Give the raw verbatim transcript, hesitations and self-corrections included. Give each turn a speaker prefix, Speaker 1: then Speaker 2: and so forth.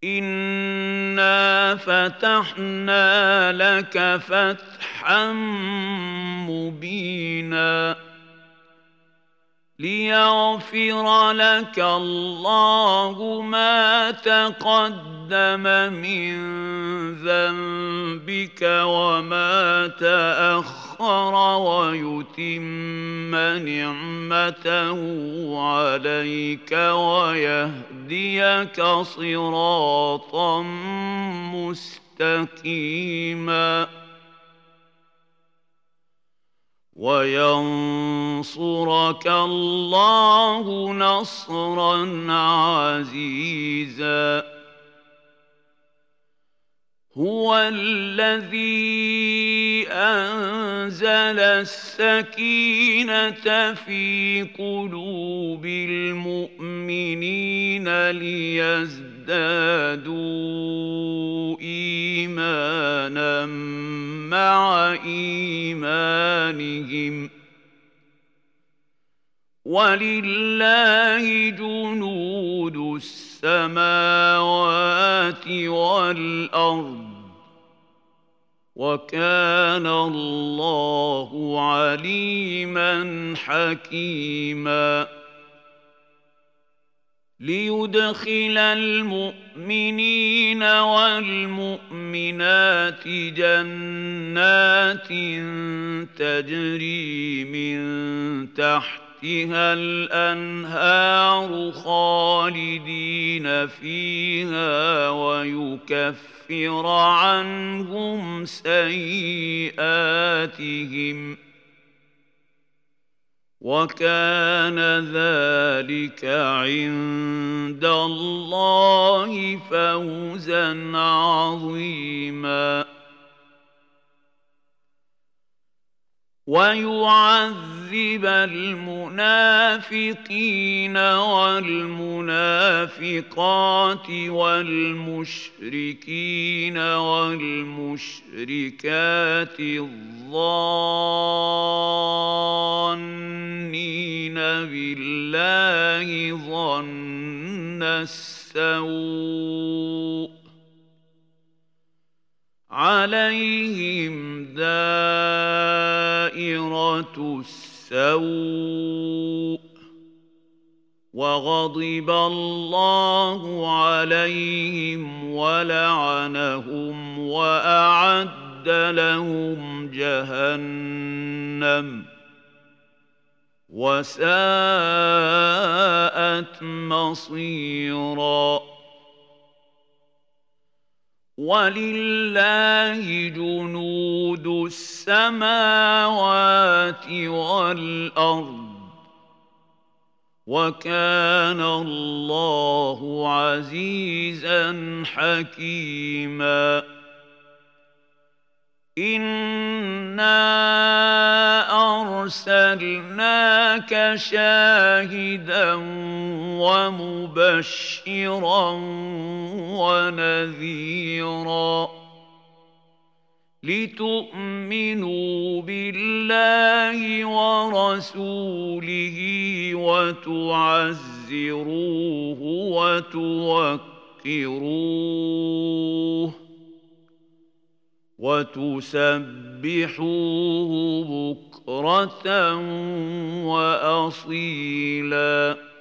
Speaker 1: إنا فتحنا لك فتحا مبينا ليغفر لك الله ما تقدم من ذنبك وما تأخر ويتم نعمته عليك ويهديك صراطا مستقيما وينصرك الله نصرا عزيزا هو الذي أنزل السكينة في قلوب المؤمنين ليزدادوا إيمانا مع إيمانهم ولله جنود السماوات والأرض وكان الله عليما حكيما ليدخل المؤمنين والمؤمنات جنات تجري من تحتها الأنهار خالدين فيها ويكفر عنهم سيئاتهم وكان ذلك عند الله فوزا عظيما ويعذب المنافقين والمنافقات والمشركين والمشركات الظانين بالله ظن السوء عليهم دائرة السوء وغضب الله عليهم ولعنهم وأعد لهم جهنم وساءت مصيرا ولله جنود السماوات والأرض وكان الله عزيزا حكيما إنا أرسلناك شاهدا ومبشرا ونذيرا لتؤمنوا بالله ورسوله وتعزروه وتوقروه وتسبحوه بكرة وأصيلا